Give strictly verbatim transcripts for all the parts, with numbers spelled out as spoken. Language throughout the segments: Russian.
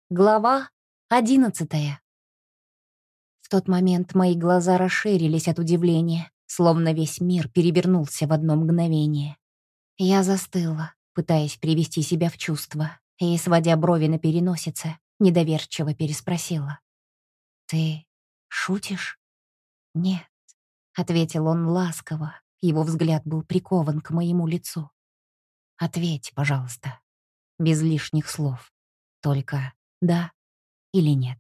Глава одиннадцатая. В тот момент мои глаза расширились от удивления, словно весь мир перевернулся в одно мгновение. Я застыла, пытаясь привести себя в чувство, и, сводя брови на переносице, недоверчиво переспросила. «Ты шутишь?» «Нет», — ответил он ласково, его взгляд был прикован к моему лицу. «Ответь, пожалуйста, без лишних слов, только да или нет».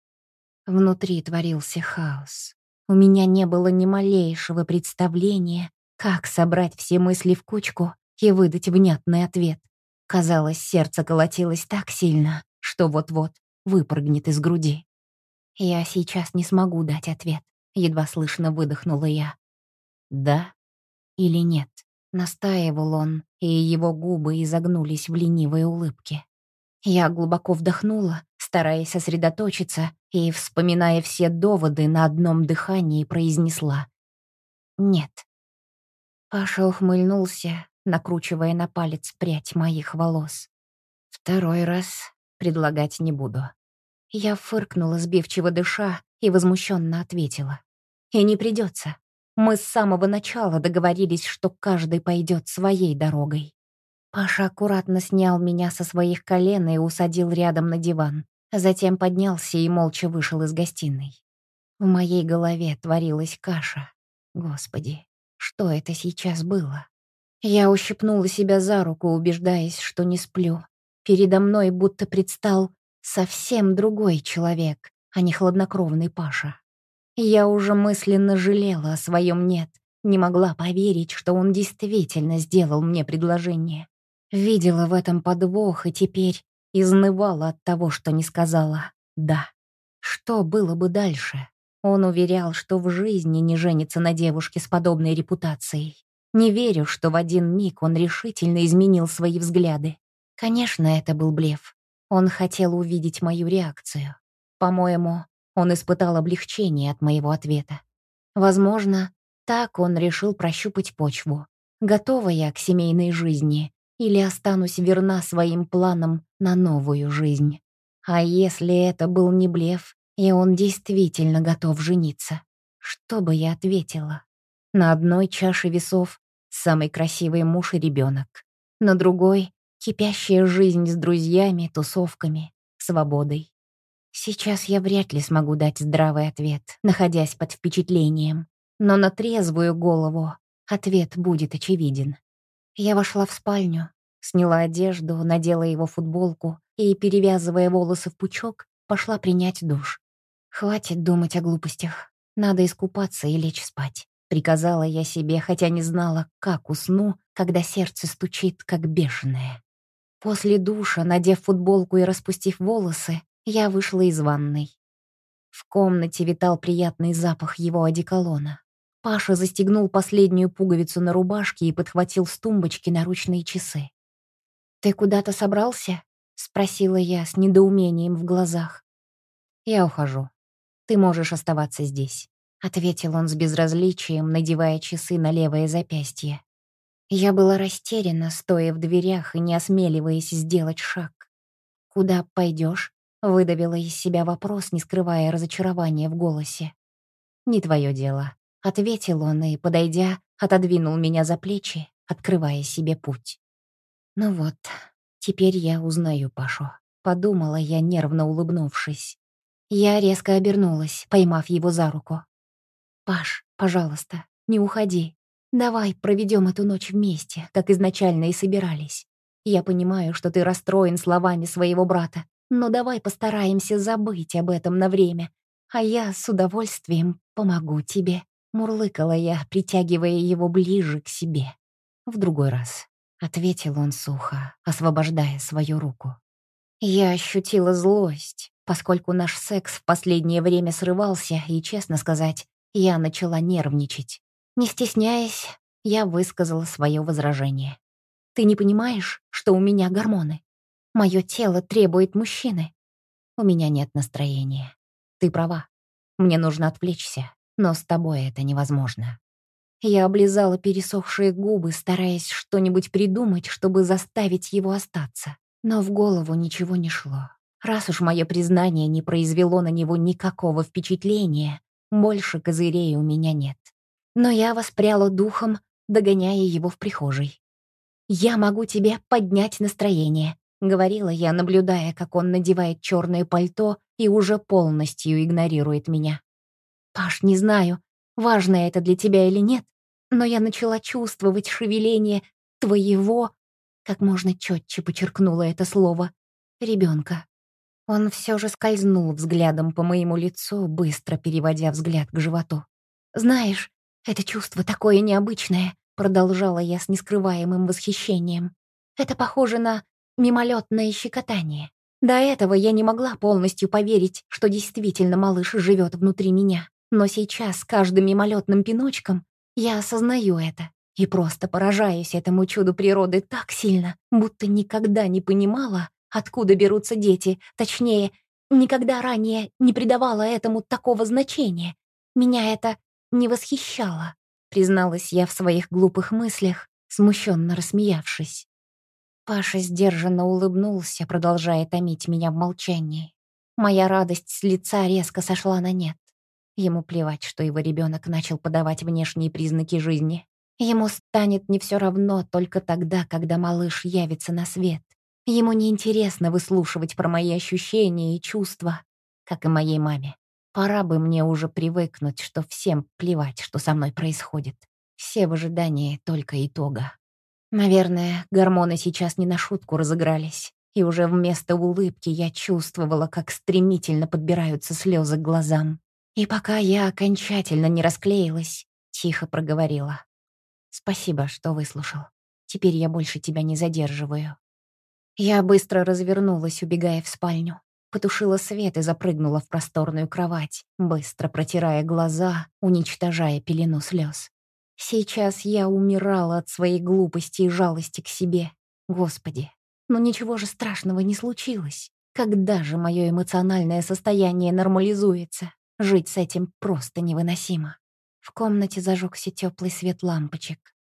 Внутри творился хаос. У меня не было ни малейшего представления, как собрать все мысли в кучку и выдать внятный ответ. Казалось, сердце колотилось так сильно, что вот-вот выпрыгнет из груди. «Я сейчас не смогу дать ответ», — едва слышно выдохнула я. «Да или нет?» — настаивал он, и его губы изогнулись в ленивой улыбке. Я глубоко вдохнула, стараясь сосредоточиться, и, вспоминая все доводы, на одном дыхании произнесла «нет». Паша ухмыльнулся, накручивая на палец прядь моих волос. «Второй раз предлагать не буду». Я фыркнула, сбивчиво дыша, и возмущенно ответила. «И не придется. Мы с самого начала договорились, что каждый пойдет своей дорогой». Паша аккуратно снял меня со своих колен и усадил рядом на диван. Затем поднялся и молча вышел из гостиной. В моей голове творилась каша. Господи, что это сейчас было? Я ущипнула себя за руку, убеждаясь, что не сплю. Передо мной будто предстал совсем другой человек, а не хладнокровный Паша. Я уже мысленно жалела о своем «нет», не могла поверить, что он действительно сделал мне предложение. Видела в этом подвох и теперь изнывала от того, что не сказала «да». Что было бы дальше? Он уверял, что в жизни не женится на девушке с подобной репутацией. Не верю, что в один миг он решительно изменил свои взгляды. Конечно, это был блеф. Он хотел увидеть мою реакцию. По-моему, он испытал облегчение от моего ответа. Возможно, так он решил прощупать почву. Готова я к семейной жизни или останусь верна своим планам на новую жизнь? А если это был не блеф, и он действительно готов жениться? Что бы я ответила? На одной чаше весов самый красивый муж и ребенок, на другой — кипящая жизнь с друзьями, тусовками, свободой. Сейчас я вряд ли смогу дать здравый ответ, находясь под впечатлением, но на трезвую голову ответ будет очевиден. Я вошла в спальню, сняла одежду, надела его футболку и, перевязывая волосы в пучок, пошла принять душ. «Хватит думать о глупостях. Надо искупаться и лечь спать», — приказала я себе, хотя не знала, как усну, когда сердце стучит, как бешеное. После душа, надев футболку и распустив волосы, я вышла из ванной. В комнате витал приятный запах его одеколона. Паша застегнул последнюю пуговицу на рубашке и подхватил с тумбочки наручные часы. «Ты куда-то собрался?» — спросила я с недоумением в глазах. «Я ухожу. Ты можешь оставаться здесь», — ответил он с безразличием, надевая часы на левое запястье. Я была растеряна, стоя в дверях и не осмеливаясь сделать шаг. «Куда пойдешь?» — выдавила из себя вопрос, не скрывая разочарования в голосе. «Не твое дело», — ответил он и, подойдя, отодвинул меня за плечи, открывая себе путь. «Ну вот, теперь я узнаю Пашу», — подумала я, нервно улыбнувшись. Я резко обернулась, поймав его за руку. «Паш, пожалуйста, не уходи. Давай проведем эту ночь вместе, как изначально и собирались. Я понимаю, что ты расстроен словами своего брата, но давай постараемся забыть об этом на время, а я с удовольствием помогу тебе», — мурлыкала я, притягивая его ближе к себе. «В другой раз», — ответил он сухо, освобождая свою руку. Я ощутила злость, поскольку наш секс в последнее время срывался, и, честно сказать, я начала нервничать. Не стесняясь, я высказала свое возражение. «Ты не понимаешь, что у меня гормоны? Мое тело требует мужчины. У меня нет настроения. Ты права. Мне нужно отвлечься, но с тобой это невозможно». Я облизала пересохшие губы, стараясь что-нибудь придумать, чтобы заставить его остаться. Но в голову ничего не шло. Раз уж мое признание не произвело на него никакого впечатления, больше козырей у меня нет. Но я воспряла духом, догоняя его в прихожей. «Я могу тебе поднять настроение», — говорила я, наблюдая, как он надевает черное пальто и уже полностью игнорирует меня. «Паш, не знаю, важно это для тебя или нет, но я начала чувствовать шевеление твоего, как можно четче подчеркнула это слово, ребенка». Он все же скользнул взглядом по моему лицу, быстро переводя взгляд к животу. «Знаешь, это чувство такое необычное», — продолжала я с нескрываемым восхищением. «Это похоже на мимолетное щекотание. До этого я не могла полностью поверить, что действительно малыш живет внутри меня. Но сейчас с каждым мимолетным пиночком я осознаю это и просто поражаюсь этому чуду природы так сильно, будто никогда не понимала, откуда берутся дети, точнее, никогда ранее не придавала этому такого значения. Меня это не восхищало, призналась я в своих глупых мыслях, смущенно рассмеявшись. Паша сдержанно улыбнулся, продолжая томить меня в молчании. Моя радость с лица резко сошла на нет. Ему плевать, что его ребенок начал подавать внешние признаки жизни. Ему станет не все равно только тогда, когда малыш явится на свет. Ему неинтересно выслушивать про мои ощущения и чувства, как и моей маме. Пора бы мне уже привыкнуть, что всем плевать, что со мной происходит. Все в ожидании только итога. Наверное, гормоны сейчас не на шутку разыгрались, и уже вместо улыбки я чувствовала, как стремительно подбираются слезы к глазам. И пока я окончательно не расклеилась, тихо проговорила. «Спасибо, что выслушал. Теперь я больше тебя не задерживаю». Я быстро развернулась, убегая в спальню. Потушила свет и запрыгнула в просторную кровать, быстро протирая глаза, уничтожая пелену слез. Сейчас я умирала от своей глупости и жалости к себе. Господи, но ничего же страшного не случилось. Когда же мое эмоциональное состояние нормализуется? Жить с этим просто невыносимо. В комнате зажегся теплый свет лампочек.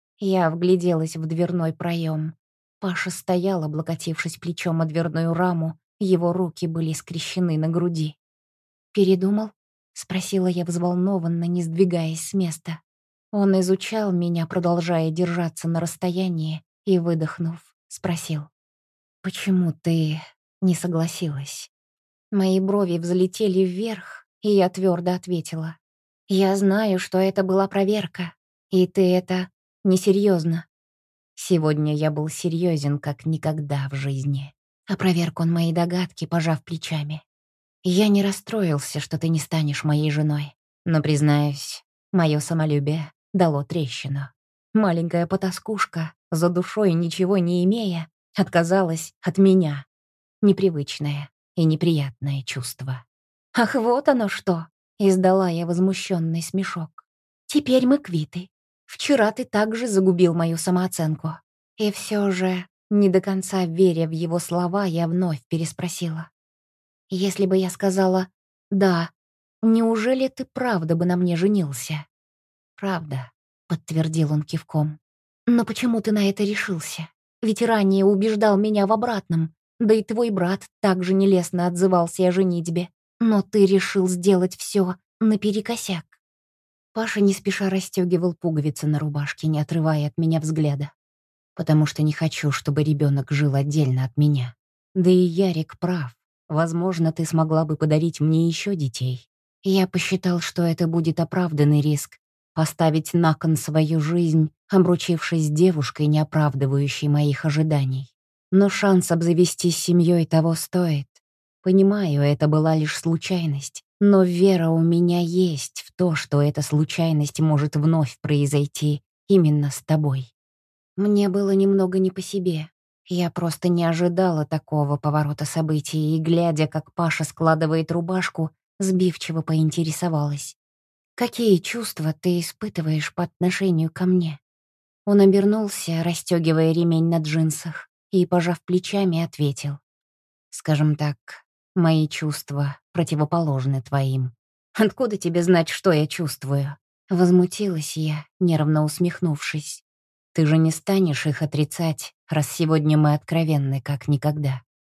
Я вгляделась в дверной проем. Паша стоял, облокотившись плечом о дверную раму, его руки были скрещены на груди. «Передумал?» — спросила я взволнованно, не сдвигаясь с места. Он изучал меня, продолжая держаться на расстоянии, и, выдохнув, спросил. «Почему ты не согласилась?» Мои брови взлетели вверх, и я твердо ответила. «Я знаю, что это была проверка, и ты это несерьезно». Сегодня я был серьезен, как никогда в жизни. Опроверг он мои догадки, пожав плечами. «Я не расстроился, что ты не станешь моей женой, но, признаюсь, мое самолюбие дало трещину. Маленькая потаскушка, за душой ничего не имея, отказалась от меня. Непривычное и неприятное чувство». «Ах, вот оно что!» — издала я возмущенный смешок. «Теперь мы квиты. Вчера ты также загубил мою самооценку». И все же, не до конца веря в его слова, я вновь переспросила. «Если бы я сказала «да», неужели ты правда бы на мне женился?» «Правда», — подтвердил он кивком. «Но почему ты на это решился? Ведь ранее убеждал меня в обратном, да и твой брат также нелестно отзывался о женитьбе. Но ты решил сделать все наперекосяк». Паша не спеша расстегивал пуговицы на рубашке, не отрывая от меня взгляда. «Потому что не хочу, чтобы ребенок жил отдельно от меня. Да и Ярик прав. Возможно, ты смогла бы подарить мне еще детей. Я посчитал, что это будет оправданный риск — поставить на кон свою жизнь, обручившись с девушкой, не оправдывающей моих ожиданий. Но шанс обзавестись семьей того стоит. Понимаю, это была лишь случайность, но вера у меня есть в то, что эта случайность может вновь произойти именно с тобой». Мне было немного не по себе. Я просто не ожидала такого поворота событий, и, глядя, как Паша складывает рубашку, сбивчиво поинтересовалась. «Какие чувства ты испытываешь по отношению ко мне?» Он обернулся, расстегивая ремень на джинсах, и, пожав плечами, ответил. «Скажем так, мои чувства противоположны твоим». «Откуда тебе знать, что я чувствую?» Возмутилась я, нервно усмехнувшись. «Ты же не станешь их отрицать, раз сегодня мы откровенны как никогда».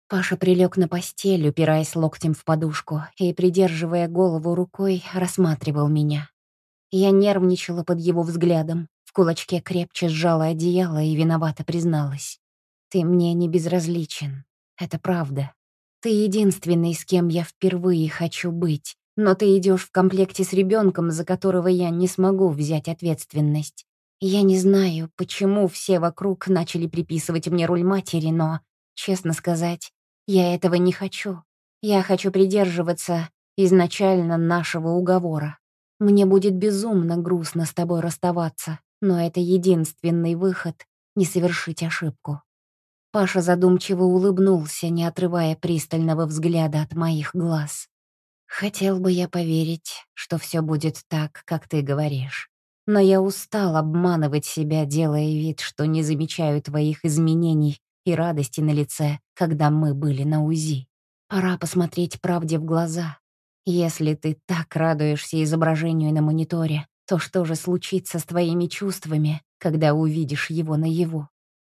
Паша прилег на постель, упираясь локтем в подушку и, придерживая голову рукой, рассматривал меня. Я нервничала под его взглядом, в кулачке крепче сжала одеяло и виновато призналась. «Ты мне не безразличен. Это правда. Ты единственный, с кем я впервые хочу быть, но ты идешь в комплекте с ребенком, за которого я не смогу взять ответственность. Я не знаю, почему все вокруг начали приписывать мне роль матери, но, честно сказать, я этого не хочу. Я хочу придерживаться изначально нашего уговора. Мне будет безумно грустно с тобой расставаться, но это единственный выход — не совершить ошибку». Паша задумчиво улыбнулся, не отрывая пристального взгляда от моих глаз. «Хотел бы я поверить, что все будет так, как ты говоришь. Но я устал обманывать себя, делая вид, что не замечаю твоих изменений и радости на лице, когда мы были на УЗИ. Пора посмотреть правде в глаза. Если ты так радуешься изображению на мониторе, то что же случится с твоими чувствами, когда увидишь его наяву?»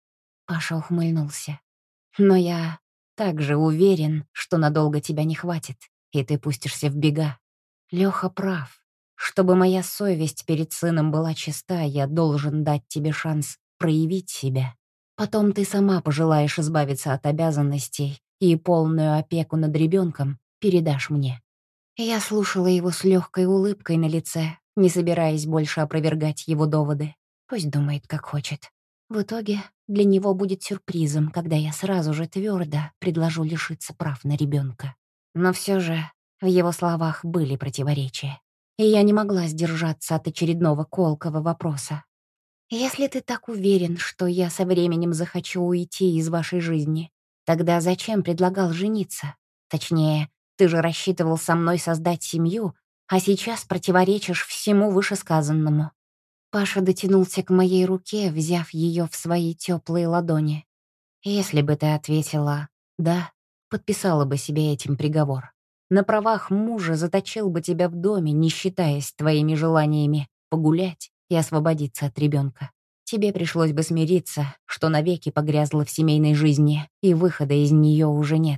Паша ухмыльнулся. «Но я также уверен, что надолго тебя не хватит, и ты пустишься в бега. Лёха прав. Чтобы моя совесть перед сыном была чиста, я должен дать тебе шанс проявить себя. Потом ты сама пожелаешь избавиться от обязанностей и полную опеку над ребенком передашь мне». Я слушала его с легкой улыбкой на лице, не собираясь больше опровергать его доводы. Пусть думает, как хочет. В итоге для него будет сюрпризом, когда я сразу же твердо предложу лишиться прав на ребенка. Но все же в его словах были противоречия, и я не могла сдержаться от очередного колкого вопроса. «Если ты так уверен, что я со временем захочу уйти из вашей жизни, тогда зачем предлагал жениться? Точнее, ты же рассчитывал со мной создать семью, а сейчас противоречишь всему вышесказанному». Паша дотянулся к моей руке, взяв ее в свои теплые ладони. «Если бы ты ответила «да», подписала бы себе этим приговор. На правах мужа заточил бы тебя в доме, не считаясь твоими желаниями погулять и освободиться от ребенка. Тебе пришлось бы смириться, что навеки погрязла в семейной жизни, и выхода из нее уже нет.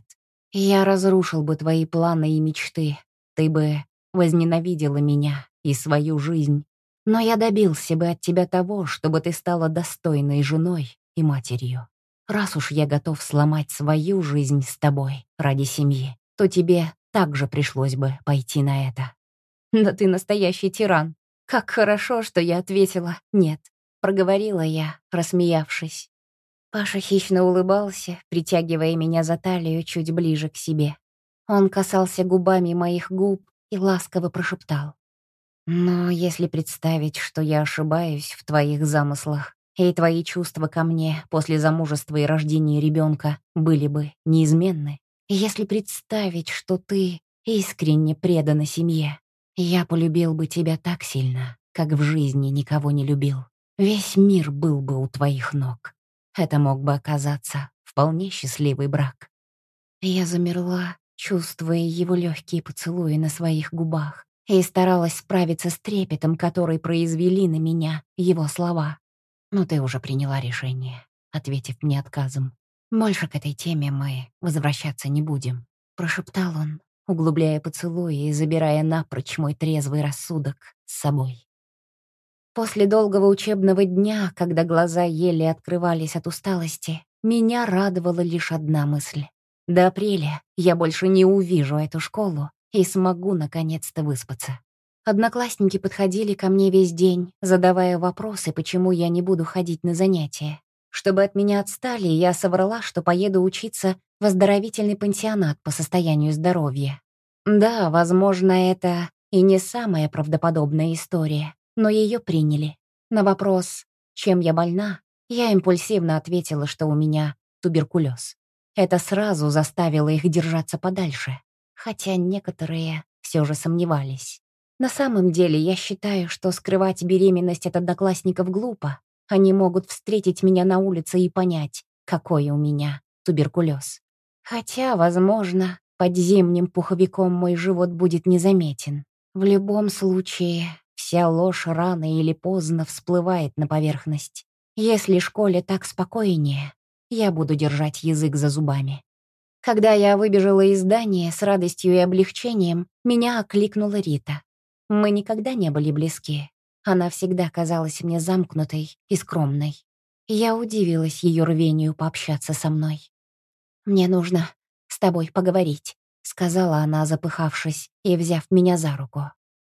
Я разрушил бы твои планы и мечты. Ты бы возненавидела меня и свою жизнь. Но я добился бы от тебя того, чтобы ты стала достойной женой и матерью. Раз уж я готов сломать свою жизнь с тобой ради семьи, то тебе также пришлось бы пойти на это». «Да ты настоящий тиран. Как хорошо, что я ответила «нет», — проговорила я, рассмеявшись. Паша хищно улыбался, притягивая меня за талию чуть ближе к себе. Он касался губами моих губ и ласково прошептал: «Но если представить, что я ошибаюсь в твоих замыслах, и твои чувства ко мне после замужества и рождения ребенка были бы неизменны, если представить, что ты искренне предана семье, я полюбил бы тебя так сильно, как в жизни никого не любил. Весь мир был бы у твоих ног. Это мог бы оказаться вполне счастливый брак». Я замерла, чувствуя его легкие поцелуи на своих губах, и старалась справиться с трепетом, который произвели на меня его слова. «Но ты уже приняла решение», ответив мне отказом. «Больше к этой теме мы возвращаться не будем», прошептал он, углубляя поцелуи и забирая напрочь мой трезвый рассудок с собой. После долгого учебного дня, когда глаза еле открывались от усталости, меня радовала лишь одна мысль. До апреля я больше не увижу эту школу и смогу наконец-то выспаться. Одноклассники подходили ко мне весь день, задавая вопросы, почему я не буду ходить на занятия. Чтобы от меня отстали, я соврала, что поеду учиться в оздоровительный пансионат по состоянию здоровья. Да, возможно, это и не самая правдоподобная история, но ее приняли. На вопрос, чем я больна, я импульсивно ответила, что у меня туберкулез. Это сразу заставило их держаться подальше, хотя некоторые все же сомневались. На самом деле, я считаю, что скрывать беременность от одноклассников глупо. Они могут встретить меня на улице и понять, какой у меня туберкулез. Хотя, возможно, под зимним пуховиком мой живот будет незаметен. В любом случае, вся ложь рано или поздно всплывает на поверхность. Если школе так спокойнее, я буду держать язык за зубами. Когда я выбежала из здания с радостью и облегчением, меня окликнула Рита. Мы никогда не были близки. Она всегда казалась мне замкнутой и скромной. Я удивилась ее рвению пообщаться со мной. «Мне нужно с тобой поговорить», — сказала она, запыхавшись и взяв меня за руку.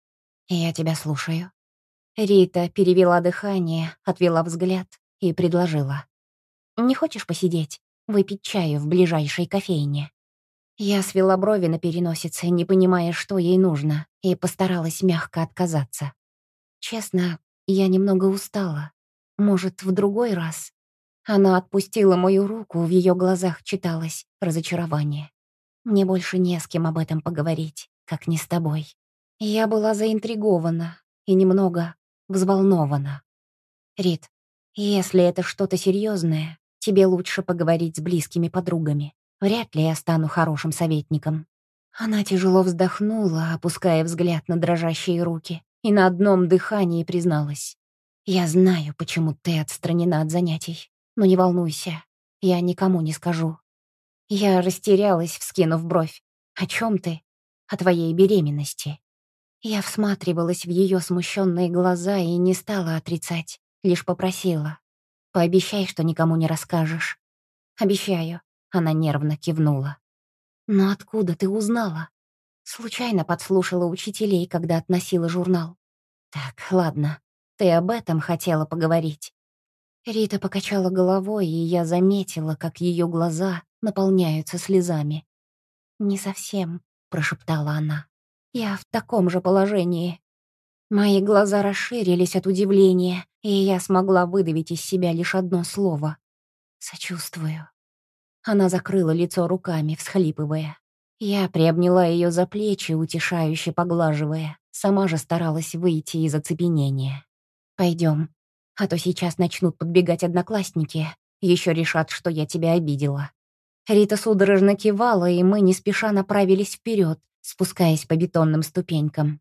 «Я тебя слушаю». Рита перевела дыхание, отвела взгляд и предложила. «Не хочешь посидеть, выпить чаю в ближайшей кофейне?» Я свела брови на переносице, не понимая, что ей нужно, и постаралась мягко отказаться. Честно, я немного устала. Может, в другой раз? Она отпустила мою руку, в ее глазах читалось разочарование. Мне больше не с кем об этом поговорить, как не с тобой. Я была заинтригована и немного взволнована. Рит, если это что-то серьезное, тебе лучше поговорить с близкими подругами. Вряд ли я стану хорошим советником. Она тяжело вздохнула, опуская взгляд на дрожащие руки, и на одном дыхании призналась. «Я знаю, почему ты отстранена от занятий, но не волнуйся, я никому не скажу». Я растерялась, вскинув бровь. «О чем ты? О твоей беременности». Я всматривалась в ее смущенные глаза и не стала отрицать, лишь попросила. «Пообещай, что никому не расскажешь». «Обещаю», — она нервно кивнула. «Но откуда ты узнала?» Случайно подслушала учителей, когда относила журнал. «Так, ладно, ты об этом хотела поговорить». Рита покачала головой, и я заметила, как ее глаза наполняются слезами. «Не совсем», — прошептала она. «Я в таком же положении». Мои глаза расширились от удивления, и я смогла выдавить из себя лишь одно слово. «Сочувствую». Она закрыла лицо руками, всхлипывая. Я приобняла ее за плечи, утешающе поглаживая. Сама же старалась выйти из оцепенения. Пойдем, а то сейчас начнут подбегать одноклассники, еще решат, что я тебя обидела». Рита судорожно кивала, и мы не спеша направились вперед, спускаясь по бетонным ступенькам.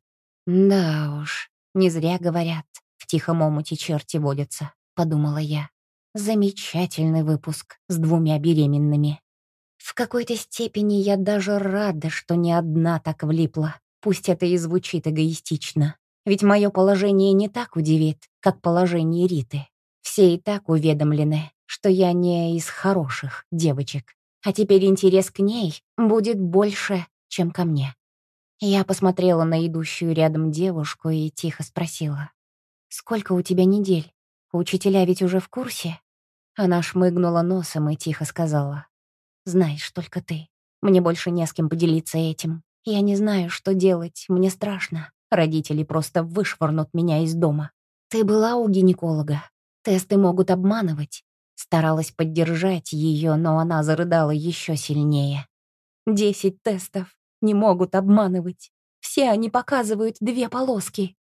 «Да уж, не зря говорят, в тихом омуте черти водятся», — подумала я. Замечательный выпуск с двумя беременными. В какой-то степени я даже рада, что не одна так влипла. Пусть это и звучит эгоистично. Ведь мое положение не так удивит, как положение Риты. Все и так уведомлены, что я не из хороших девочек. А теперь интерес к ней будет больше, чем ко мне. Я посмотрела на идущую рядом девушку и тихо спросила. «Сколько у тебя недель? Учителя ведь уже в курсе?» Она шмыгнула носом и тихо сказала. «Знаешь только ты. Мне больше не с кем поделиться этим. Я не знаю, что делать, мне страшно. Родители просто вышвырнут меня из дома. Ты была у гинеколога? Тесты могут обманывать». Старалась поддержать ее, но она зарыдала еще сильнее. «Десять тестов не могут обманывать. Все они показывают две полоски».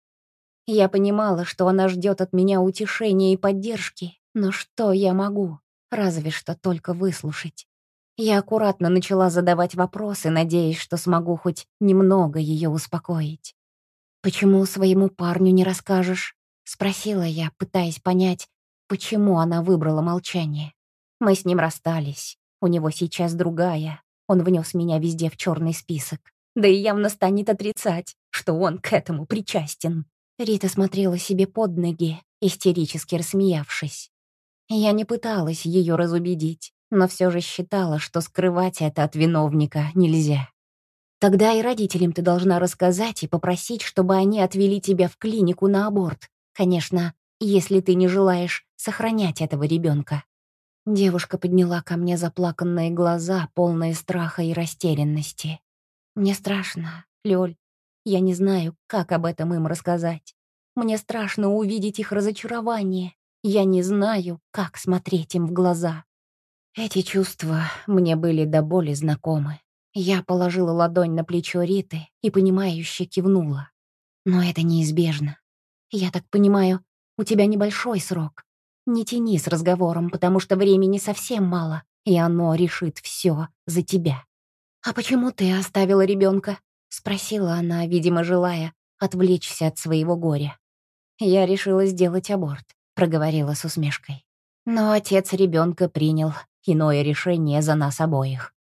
Я понимала, что она ждет от меня утешения и поддержки, но что я могу? Разве что только выслушать. Я аккуратно начала задавать вопросы, надеясь, что смогу хоть немного ее успокоить. «Почему своему парню не расскажешь?» — спросила я, пытаясь понять, почему она выбрала молчание. Мы с ним расстались. У него сейчас другая. Он внес меня везде в черный список. Да и явно станет отрицать, что он к этому причастен. Рита смотрела себе под ноги, истерически рассмеявшись. Я не пыталась ее разубедить, но все же считала, что скрывать это от виновника нельзя. «Тогда и родителям ты должна рассказать и попросить, чтобы они отвели тебя в клинику на аборт. Конечно, если ты не желаешь сохранять этого ребенка». Девушка подняла ко мне заплаканные глаза, полные страха и растерянности. «Мне страшно, Лёль. Я не знаю, как об этом им рассказать. Мне страшно увидеть их разочарование. Я не знаю, как смотреть им в глаза». Эти чувства мне были до боли знакомы. Я положила ладонь на плечо Риты и, понимающе кивнула. «Но это неизбежно. Я так понимаю, у тебя небольшой срок. Не тяни с разговором, потому что времени совсем мало, и оно решит все за тебя». «А почему ты оставила ребенка? Спросила она, видимо, желая отвлечься от своего горя. «Я решила сделать аборт», — проговорила с усмешкой. «Но отец ребенка принял иное решение за нас обоих».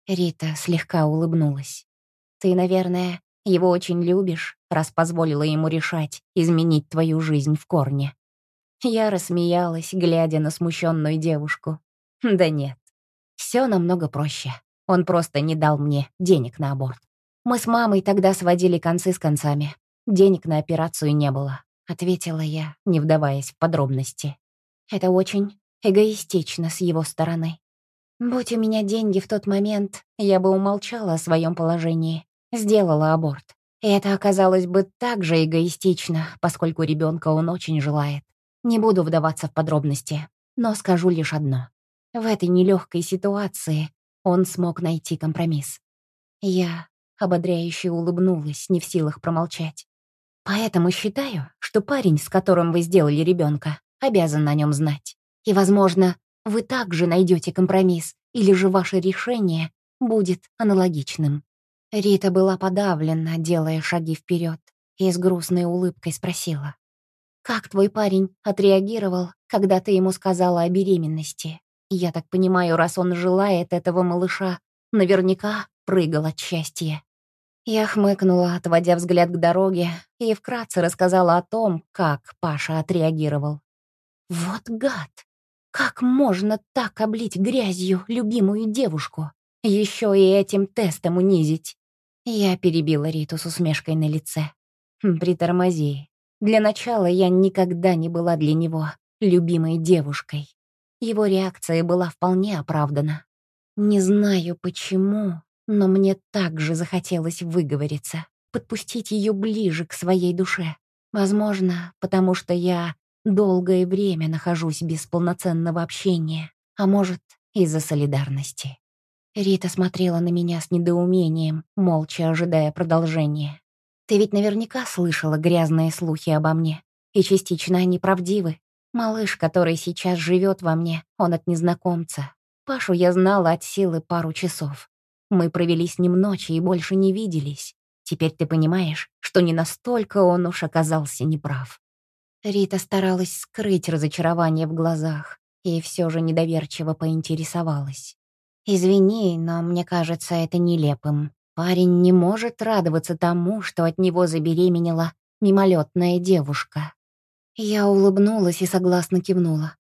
Рита слегка улыбнулась. «Ты, наверное, его очень любишь, раз позволила ему решать, изменить твою жизнь в корне». Я рассмеялась, глядя на смущенную девушку. «Да нет, все намного проще. Он просто не дал мне денег на аборт. Мы с мамой тогда сводили концы с концами. Денег на операцию не было», — ответила я, не вдаваясь в подробности. «Это очень эгоистично с его стороны. Будь у меня деньги в тот момент, я бы умолчала о своем положении, сделала аборт. И это оказалось бы так же эгоистично, поскольку ребенка он очень желает. Не буду вдаваться в подробности, но скажу лишь одно. В этой нелегкой ситуации он смог найти компромисс. Я ободряюще улыбнулась, не в силах промолчать. Поэтому считаю, что парень, с которым вы сделали ребенка, обязан о нем знать. И, возможно, вы также найдете компромисс, или же ваше решение будет аналогичным. Рита была подавлена, делая шаги вперед, и с грустной улыбкой спросила: «Как твой парень отреагировал, когда ты ему сказала о беременности? Я так понимаю, раз он желает этого малыша, наверняка прыгал от счастья». Я хмыкнула, отводя взгляд к дороге, и вкратце рассказала о том, как Паша отреагировал. «Вот гад! Как можно так облить грязью любимую девушку? Еще и этим тестом унизить!» Я перебила Риту с усмешкой на лице. «Хм, Притормози. Для начала я никогда не была для него любимой девушкой. Его реакция была вполне оправдана. Не знаю почему, но мне также захотелось выговориться, подпустить ее ближе к своей душе. Возможно, потому что я долгое время нахожусь без полноценного общения, а может, из-за солидарности. Рита смотрела на меня с недоумением, молча ожидая продолжения. «Ты ведь наверняка слышала грязные слухи обо мне, и частично они правдивы. Малыш, который сейчас живет во мне, он от незнакомца. Пашу я знала от силы пару часов. Мы провели с ним ночи и больше не виделись. Теперь ты понимаешь, что не настолько он уж оказался неправ». Рита старалась скрыть разочарование в глазах и все же недоверчиво поинтересовалась: «Извини, но мне кажется это нелепым. Парень не может радоваться тому, что от него забеременела мимолетная девушка». Я улыбнулась и согласно кивнула.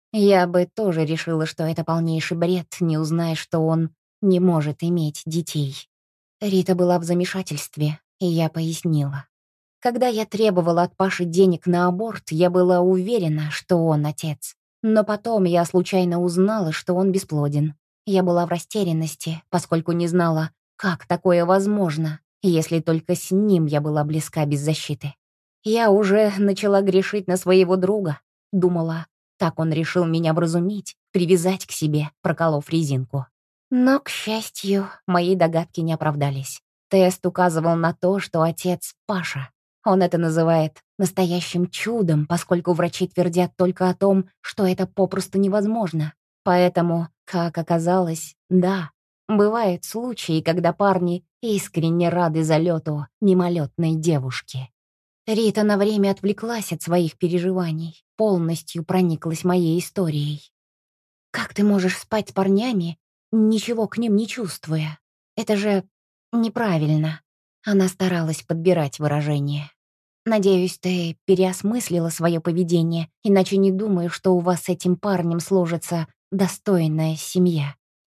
Я бы тоже решила, что это полнейший бред, не узная, что он не может иметь детей. Рита была в замешательстве, и я пояснила. Когда я требовала от Паши денег на аборт, я была уверена, что он отец. Но потом я случайно узнала, что он бесплоден. Я была в растерянности, поскольку не знала, как такое возможно, если только с ним я была близка без защиты. Я уже начала грешить на своего друга. Думала, так он решил меня вразумить, привязать к себе, проколов резинку. Но, к счастью, мои догадки не оправдались. Тест указывал на то, что отец — Паша. Он это называет настоящим чудом, поскольку врачи твердят только о том, что это попросту невозможно. Поэтому, как оказалось, да, бывают случаи, когда парни искренне рады залету мимолетной девушки. Рита на время отвлеклась от своих переживаний, полностью прониклась моей историей. «Как ты можешь спать с парнями, ничего к ним не чувствуя? Это же неправильно». Она старалась подбирать выражения. «Надеюсь, ты переосмыслила свое поведение, иначе не думаю, что у вас с этим парнем сложится достойная семья».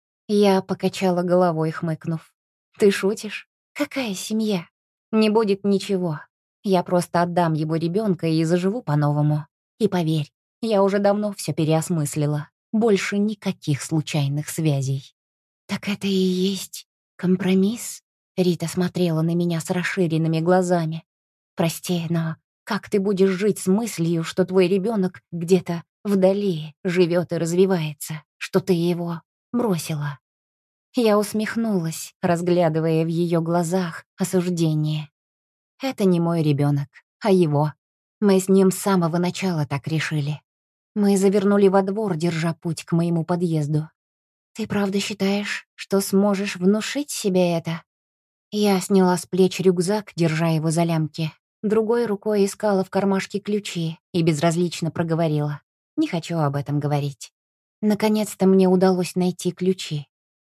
Я покачала головой, хмыкнув. «Ты шутишь? Какая семья? Не будет ничего. Я просто отдам его ребенка и заживу по-новому. И поверь, я уже давно все переосмыслила. Больше никаких случайных связей». «Так это и есть компромисс?» Рита смотрела на меня с расширенными глазами. «Прости, но как ты будешь жить с мыслью, что твой ребенок где-то вдали живет и развивается, что ты его бросила?» Я усмехнулась, разглядывая в ее глазах осуждение. «Это не мой ребенок, а его. Мы с ним с самого начала так решили. Мы завернули во двор, держа путь к моему подъезду. Ты правда считаешь, что сможешь внушить себе это?» Я сняла с плеч рюкзак, держа его за лямки. Другой рукой искала в кармашке ключи и безразлично проговорила: «Не хочу об этом говорить». Наконец-то мне удалось найти ключи.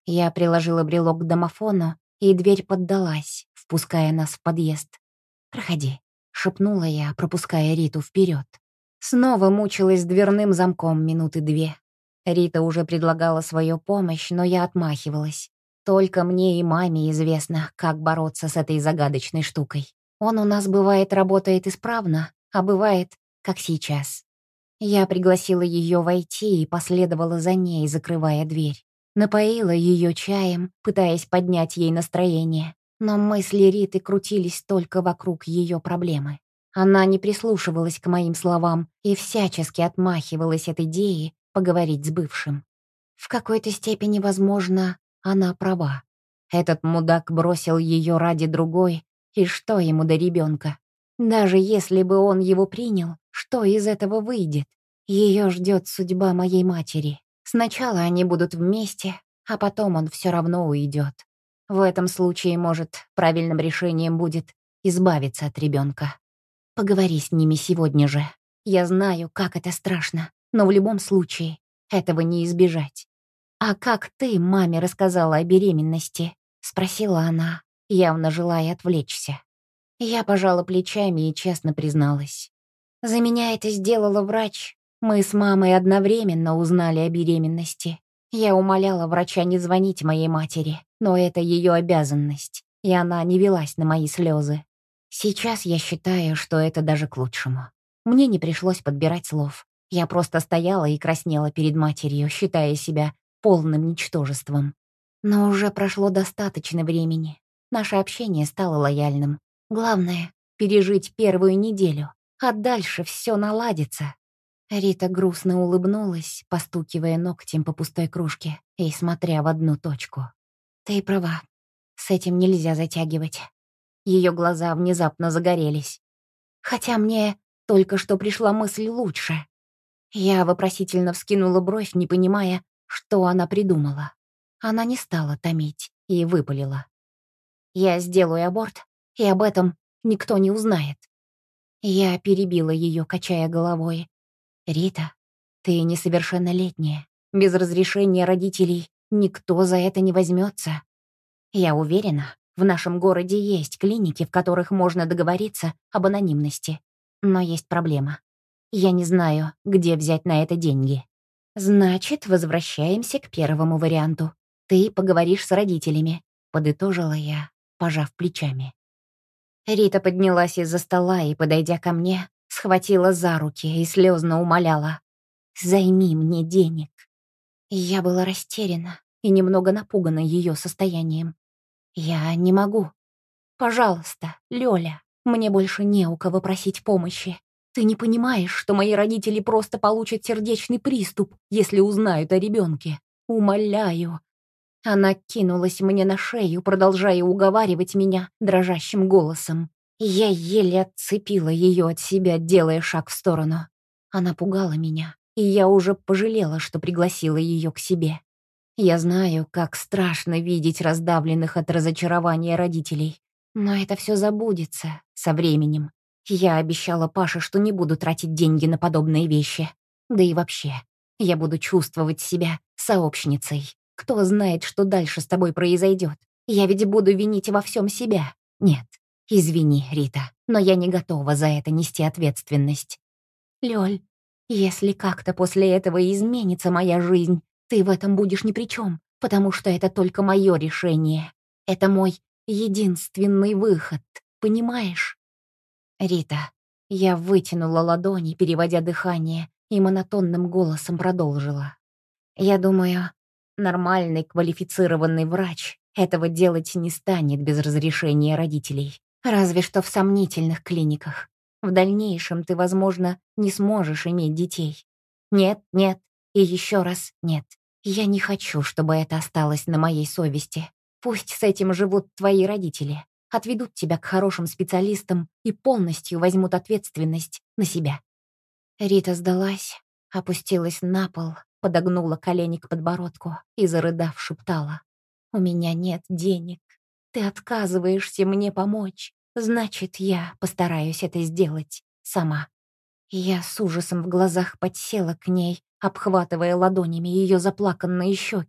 Я приложила брелок к домофону, и дверь поддалась, впуская нас в подъезд. «Проходи», — шепнула я, пропуская Риту вперед. Снова мучилась с дверным замком минуты две. Рита уже предлагала свою помощь, но я отмахивалась. Только мне и маме известно, как бороться с этой загадочной штукой. Он у нас, бывает, работает исправно, а бывает, как сейчас. Я пригласила ее войти и последовала за ней, закрывая дверь. Напоила ее чаем, пытаясь поднять ей настроение. Но мысли Риты крутились только вокруг ее проблемы. Она не прислушивалась к моим словам и всячески отмахивалась от идеи поговорить с бывшим. В какой-то степени, возможно, она права. Этот мудак бросил ее ради другой, и что ему до ребенка? Даже если бы он его принял, что из этого выйдет? Ее ждет судьба моей матери. Сначала они будут вместе, а потом он все равно уйдет. В этом случае, может, правильным решением будет избавиться от ребенка. Поговори с ними сегодня же. Я знаю, как это страшно, но в любом случае этого не избежать. «А как ты маме рассказала о беременности?» — спросила она, явно желая отвлечься. Я пожала плечами и честно призналась. За меня это сделала врач. Мы с мамой одновременно узнали о беременности. Я умоляла врача не звонить моей матери, но это ее обязанность, и она не велась на мои слезы. Сейчас я считаю, что это даже к лучшему. Мне не пришлось подбирать слов. Я просто стояла и краснела перед матерью, считая себя полным ничтожеством. Но уже прошло достаточно времени. Наше общение стало лояльным. Главное — пережить первую неделю, а дальше все наладится. Рита грустно улыбнулась, постукивая ногтем по пустой кружке и смотря в одну точку. «Ты права. С этим нельзя затягивать». Ее глаза внезапно загорелись. Хотя мне только что пришла мысль лучше. Я вопросительно вскинула бровь, не понимая, что она придумала. Она не стала томить и выпалила. «Я сделаю аборт, и об этом никто не узнает». Я перебила ее, качая головой. «Рита, ты несовершеннолетняя. Без разрешения родителей никто за это не возьмется. Я уверена, в нашем городе есть клиники, в которых можно договориться об анонимности. Но есть проблема. Я не знаю, где взять на это деньги. Значит, возвращаемся к первому варианту. Ты поговоришь с родителями», — подытожила я, пожав плечами. Рита поднялась из-за стола и, подойдя ко мне, схватила за руки и слезно умоляла: «Займи мне денег». Я была растеряна и немного напугана ее состоянием. «Я не могу. Пожалуйста, Лёля, мне больше не у кого просить помощи. Ты не понимаешь, что мои родители просто получат сердечный приступ, если узнают о ребенке. Умоляю». Она кинулась мне на шею, продолжая уговаривать меня дрожащим голосом. Я еле отцепила ее от себя, делая шаг в сторону. Она пугала меня, и я уже пожалела, что пригласила ее к себе. Я знаю, как страшно видеть раздавленных от разочарования родителей, но это все забудется со временем. Я обещала Паше, что не буду тратить деньги на подобные вещи. Да и вообще, я буду чувствовать себя сообщницей. Кто знает, что дальше с тобой произойдет? Я ведь буду винить во всем себя. Нет, извини, Рита, но я не готова за это нести ответственность. Лёль, если как-то после этого изменится моя жизнь, ты в этом будешь ни при чем, потому что это только мое решение. Это мой единственный выход, понимаешь? Рита, я вытянула ладони, переводя дыхание, и монотонным голосом продолжила. Я думаю, нормальный квалифицированный врач этого делать не станет без разрешения родителей. Разве что в сомнительных клиниках. В дальнейшем ты, возможно, не сможешь иметь детей. Нет, нет и еще раз нет. Я не хочу, чтобы это осталось на моей совести. Пусть с этим живут твои родители. Отведут тебя к хорошим специалистам и полностью возьмут ответственность на себя. Рита сдалась, опустилась на пол, подогнула колени к подбородку и, зарыдав, шептала: «У меня нет денег. Ты отказываешься мне помочь. Значит, я постараюсь это сделать сама». Я с ужасом в глазах подсела к ней, обхватывая ладонями ее заплаканные щеки.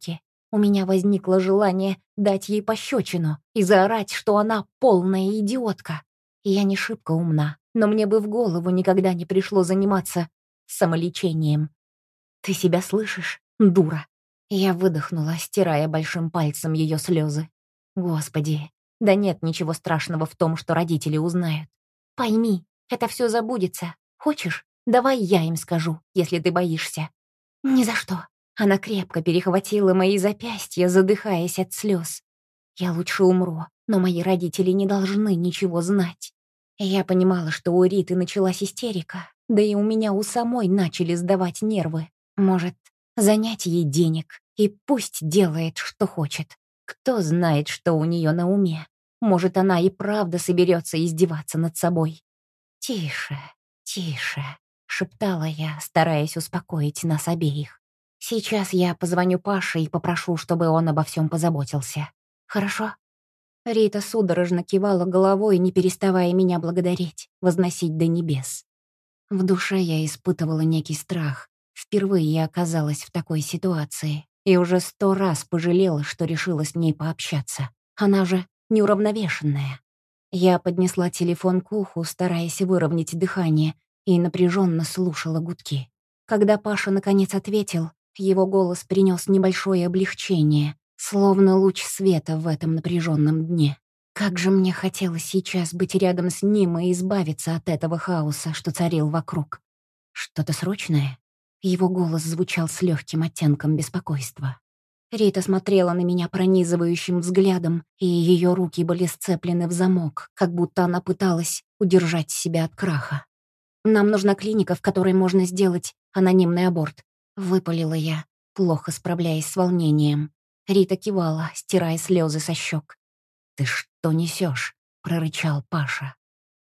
У меня возникло желание дать ей пощечину и заорать, что она полная идиотка. Я не шибко умна, но мне бы в голову никогда не пришло заниматься самолечением. «Ты себя слышишь, дура?» Я выдохнула, стирая большим пальцем ее слезы. «Господи, да нет ничего страшного в том, что родители узнают. Пойми, это все забудется. Хочешь, давай я им скажу, если ты боишься». «Ни за что». Она крепко перехватила мои запястья, задыхаясь от слез. «Я лучше умру, но мои родители не должны ничего знать». Я понимала, что у Риты началась истерика, да и у меня у самой начали сдавать нервы. Может, занять ей денег, и пусть делает, что хочет. Кто знает, что у нее на уме. Может, она и правда соберется издеваться над собой. «Тише, тише», — шептала я, стараясь успокоить нас обеих. «Сейчас я позвоню Паше и попрошу, чтобы он обо всем позаботился. Хорошо?» Рита судорожно кивала головой, не переставая меня благодарить, возносить до небес. В душе я испытывала некий страх. Впервые я оказалась в такой ситуации и уже сто раз пожалела, что решила с ней пообщаться. Она же неуравновешенная. Я поднесла телефон к уху, стараясь выровнять дыхание, и напряженно слушала гудки. Когда Паша наконец ответил, его голос принес небольшое облегчение, словно луч света в этом напряженном дне. Как же мне хотелось сейчас быть рядом с ним и избавиться от этого хаоса, что царил вокруг. Что-то срочное? Его голос звучал с легким оттенком беспокойства. Рита смотрела на меня пронизывающим взглядом, и ее руки были сцеплены в замок, как будто она пыталась удержать себя от краха. «Нам нужна клиника, в которой можно сделать анонимный аборт», — выпалила я, плохо справляясь с волнением. Рита кивала, стирая слезы со щек. «Ты что несешь?» — прорычал Паша.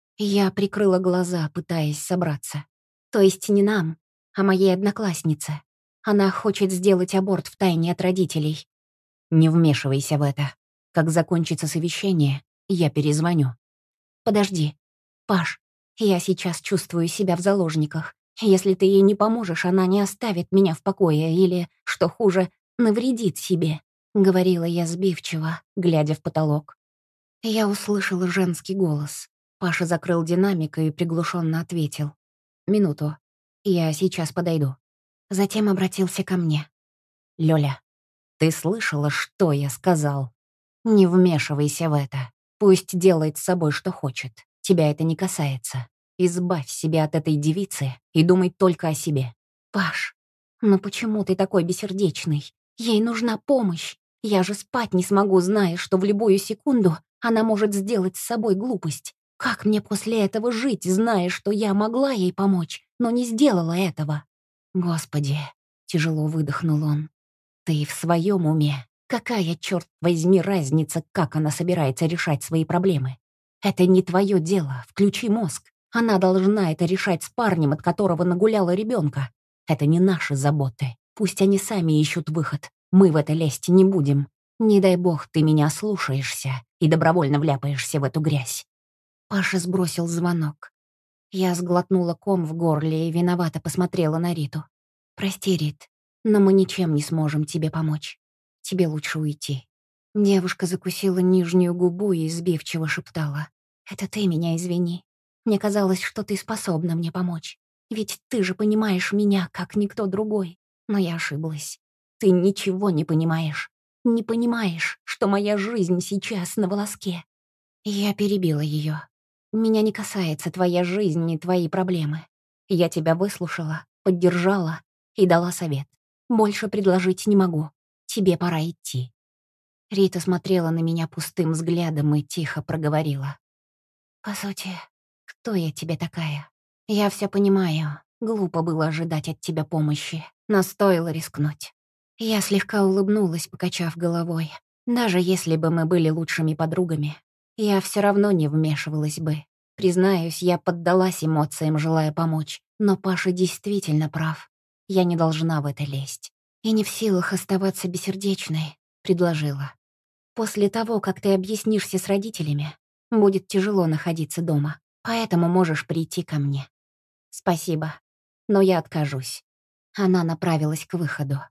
Я прикрыла глаза, пытаясь собраться. «То есть не нам, а моей однокласснице. Она хочет сделать аборт втайне от родителей». «Не вмешивайся в это. Как закончится совещание, я перезвоню». «Подожди. Паш, я сейчас чувствую себя в заложниках. Если ты ей не поможешь, она не оставит меня в покое или, что хуже, навредит себе», — говорила я сбивчиво, глядя в потолок. Я услышала женский голос. Паша закрыл динамик и приглушенно ответил. «Минуту. Я сейчас подойду». Затем обратился ко мне. «Лёля, ты слышала, что я сказал? Не вмешивайся в это. Пусть делает с собой, что хочет. Тебя это не касается. Избавь себя от этой девицы и думай только о себе». «Паш, ну почему ты такой бессердечный? Ей нужна помощь. Я же спать не смогу, зная, что в любую секунду она может сделать с собой глупость. Как мне после этого жить, зная, что я могла ей помочь, но не сделала этого?» «Господи», — тяжело выдохнул он, — «ты в своем уме? Какая, черт возьми, разница, как она собирается решать свои проблемы? Это не твое дело, включи мозг. Она должна это решать с парнем, от которого нагуляла ребенка. Это не наши заботы. Пусть они сами ищут выход. Мы в это лезть не будем. Не дай бог ты меня слушаешься и добровольно вляпаешься в эту грязь». Паша сбросил звонок. Я сглотнула ком в горле и виновато посмотрела на Риту. «Прости, Рит, но мы ничем не сможем тебе помочь. Тебе лучше уйти». Девушка закусила нижнюю губу и сбивчиво шептала. «Это ты меня извини. Мне казалось, что ты способна мне помочь. Ведь ты же понимаешь меня, как никто другой. Но я ошиблась. Ты ничего не понимаешь. Не понимаешь, что моя жизнь сейчас на волоске». Я перебила ее. «Меня не касается твоя жизнь и твои проблемы. Я тебя выслушала, поддержала и дала совет. Больше предложить не могу. Тебе пора идти». Рита смотрела на меня пустым взглядом и тихо проговорила. «По сути, кто я тебе такая? Я все понимаю. Глупо было ожидать от тебя помощи, но стоило рискнуть». Я слегка улыбнулась, покачав головой. Даже если бы мы были лучшими подругами, я все равно не вмешивалась бы. Признаюсь, я поддалась эмоциям, желая помочь. Но Паша действительно прав. Я не должна в это лезть. И не в силах оставаться бессердечной, предложила. «После того, как ты объяснишься с родителями, будет тяжело находиться дома, поэтому можешь прийти ко мне». «Спасибо, но я откажусь». Она направилась к выходу.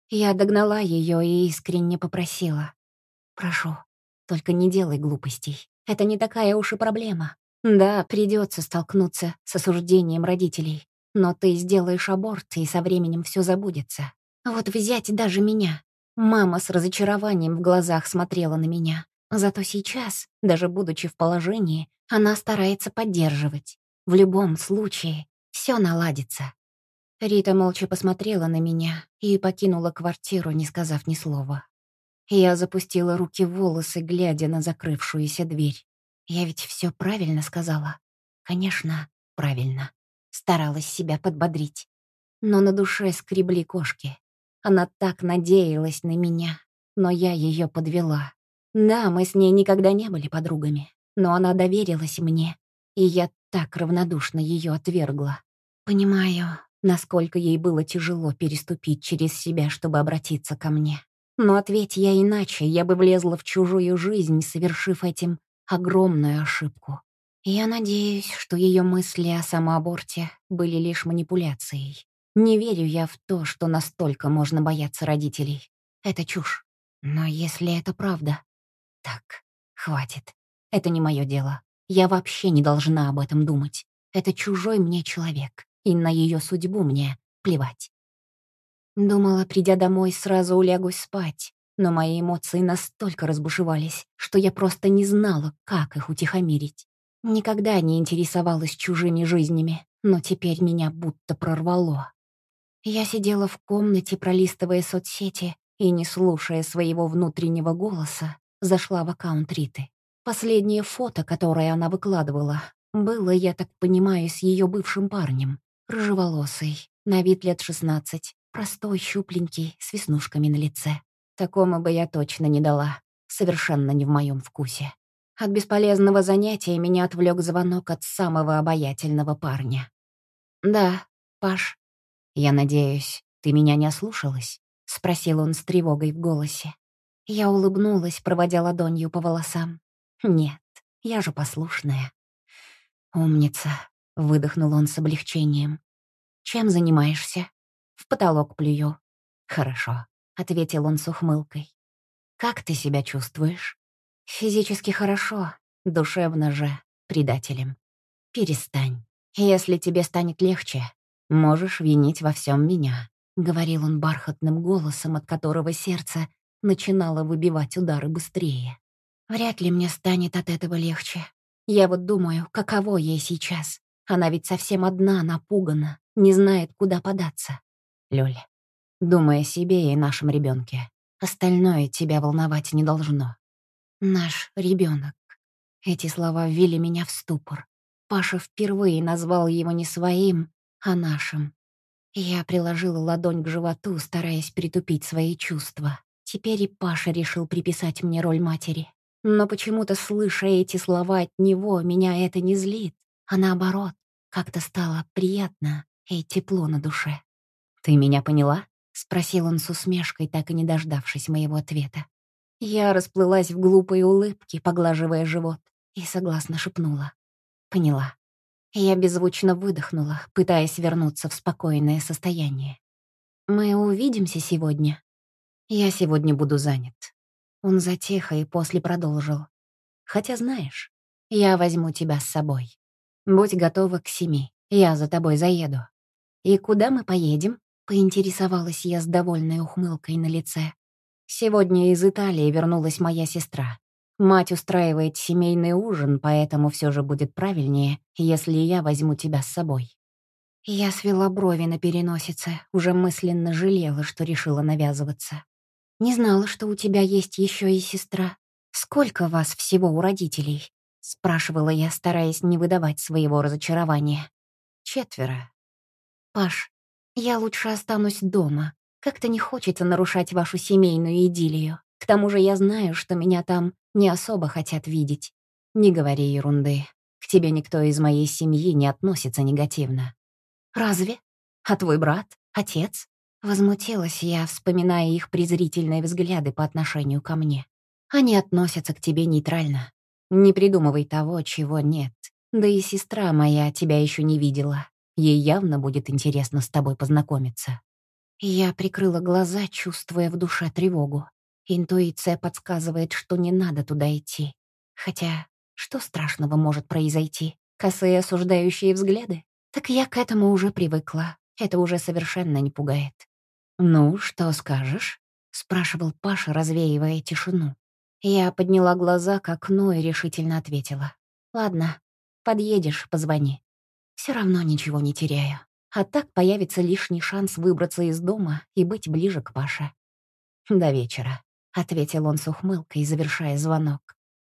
Я догнала ее и искренне попросила. «Прошу, только не делай глупостей. Это не такая уж и проблема. Да, придется столкнуться с осуждением родителей, но ты сделаешь аборт, и со временем все забудется. Вот взять даже меня. Мама с разочарованием в глазах смотрела на меня. Зато сейчас, даже будучи в положении, она старается поддерживать. В любом случае, все наладится». Рита молча посмотрела на меня и покинула квартиру, не сказав ни слова. Я запустила руки в волосы, глядя на закрывшуюся дверь. Я ведь все правильно сказала. Конечно, правильно. Старалась себя подбодрить. Но на душе скребли кошки. Она так надеялась на меня, но я ее подвела. Да, мы с ней никогда не были подругами, но она доверилась мне, и я так равнодушно ее отвергла. Понимаю, насколько ей было тяжело переступить через себя, чтобы обратиться ко мне. Но ответь я иначе, я бы влезла в чужую жизнь, совершив этим огромную ошибку. Я надеюсь, что ее мысли о самоаборте были лишь манипуляцией. Не верю я в то, что настолько можно бояться родителей. Это чушь. Но если это правда... Так, хватит. Это не мое дело. Я вообще не должна об этом думать. Это чужой мне человек, и на ее судьбу мне плевать. Думала, придя домой, сразу улягусь спать, но мои эмоции настолько разбушевались, что я просто не знала, как их утихомирить. Никогда не интересовалась чужими жизнями, но теперь меня будто прорвало. Я сидела в комнате, пролистывая соцсети, и, не слушая своего внутреннего голоса, зашла в аккаунт Риты. Последнее фото, которое она выкладывала, было, я так понимаю, с ее бывшим парнем. Рыжеволосый, на вид лет шестнадцать, простой, щупленький, с веснушками на лице. Такому бы я точно не дала. Совершенно не в моем вкусе. От бесполезного занятия меня отвлек звонок от самого обаятельного парня. «Да, Паш, я надеюсь, ты меня не ослушалась?» — спросил он с тревогой в голосе. Я улыбнулась, проводя ладонью по волосам. «Нет, я же послушная». «Умница», — выдохнул он с облегчением. «Чем занимаешься?» «В потолок плюю». «Хорошо», — ответил он с ухмылкой. «Как ты себя чувствуешь?» «Физически хорошо, душевно же предателем». «Перестань. Если тебе станет легче, можешь винить во всем меня», — говорил он бархатным голосом, от которого сердце начинало выбивать удары быстрее. «Вряд ли мне станет от этого легче. Я вот думаю, каково ей сейчас. Она ведь совсем одна, напугана, не знает, куда податься. Лёль, думай о себе и нашем ребенке. Остальное тебя волновать не должно». «Наш ребенок». Эти слова ввели меня в ступор. Паша впервые назвал его не своим, а нашим. Я приложила ладонь к животу, стараясь притупить свои чувства. Теперь и Паша решил приписать мне роль матери. Но почему-то, слыша эти слова от него, меня это не злит, а наоборот, как-то стало приятно и тепло на душе. «Ты меня поняла?» — спросил он с усмешкой, так и не дождавшись моего ответа. Я расплылась в глупой улыбке, поглаживая живот, и согласно шепнула. «Поняла». Я беззвучно выдохнула, пытаясь вернуться в спокойное состояние. «Мы увидимся сегодня?» «Я сегодня буду занят». Он затих и после продолжил. «Хотя знаешь, я возьму тебя с собой. Будь готова к семи, я за тобой заеду». «И куда мы поедем?» — поинтересовалась я с довольной ухмылкой на лице. «Сегодня из Италии вернулась моя сестра. Мать устраивает семейный ужин, поэтому все же будет правильнее, если я возьму тебя с собой». Я свела брови на переносице, уже мысленно жалела, что решила навязываться. «Не знала, что у тебя есть еще и сестра. Сколько вас всего у родителей?» — спрашивала я, стараясь не выдавать своего разочарования. «Четверо». «Паш, я лучше останусь дома. Как-то не хочется нарушать вашу семейную идиллию. К тому же я знаю, что меня там не особо хотят видеть». «Не говори ерунды. К тебе никто из моей семьи не относится негативно». «Разве? А твой брат? Отец?» Возмутилась я, вспоминая их презрительные взгляды по отношению ко мне. «Они относятся к тебе нейтрально. Не придумывай того, чего нет. Да и сестра моя тебя еще не видела. Ей явно будет интересно с тобой познакомиться». Я прикрыла глаза, чувствуя в душе тревогу. Интуиция подсказывает, что не надо туда идти. Хотя, что страшного может произойти? Косые осуждающие взгляды? Так я к этому уже привыкла. Это уже совершенно не пугает. «Ну, что скажешь?» — спрашивал Паша, развеивая тишину. Я подняла глаза к окну и решительно ответила. «Ладно, подъедешь, позвони. Все равно ничего не теряю. А так появится лишний шанс выбраться из дома и быть ближе к Паше». «До вечера», — ответил он с ухмылкой, завершая звонок.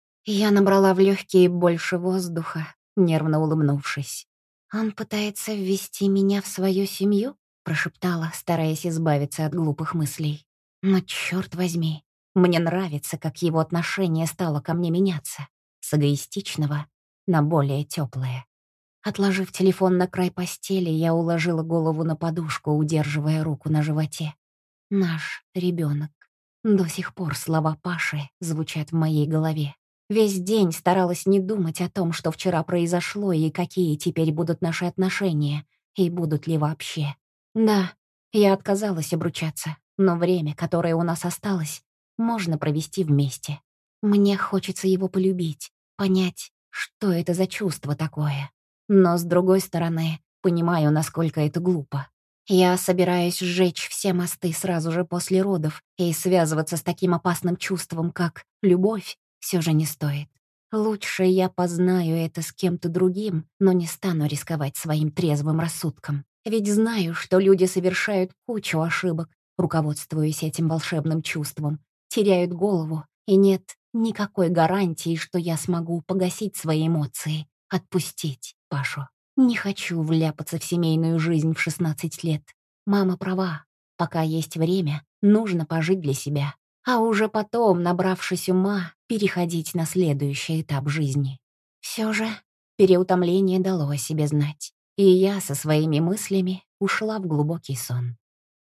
Я набрала в легкие больше воздуха, нервно улыбнувшись. «Он пытается ввести меня в свою семью?» — прошептала, стараясь избавиться от глупых мыслей. «Но черт возьми, мне нравится, как его отношение стало ко мне меняться. С эгоистичного на более теплое». Отложив телефон на край постели, я уложила голову на подушку, удерживая руку на животе. «Наш ребенок». До сих пор слова Паши звучат в моей голове. Весь день старалась не думать о том, что вчера произошло и какие теперь будут наши отношения, и будут ли вообще. Да, я отказалась обручаться, но время, которое у нас осталось, можно провести вместе. Мне хочется его полюбить, понять, что это за чувство такое. Но, с другой стороны, понимаю, насколько это глупо. Я собираюсь сжечь все мосты сразу же после родов, и связываться с таким опасным чувством, как любовь, все же не стоит. Лучше я познаю это с кем-то другим, но не стану рисковать своим трезвым рассудком. Ведь знаю, что люди совершают кучу ошибок, руководствуясь этим волшебным чувством, теряют голову, и нет никакой гарантии, что я смогу погасить свои эмоции, отпустить Пашу. Не хочу вляпаться в семейную жизнь в шестнадцать лет. Мама права. Пока есть время, нужно пожить для себя. А уже потом, набравшись ума, переходить на следующий этап жизни. Все же переутомление дало о себе знать. И я со своими мыслями ушла в глубокий сон.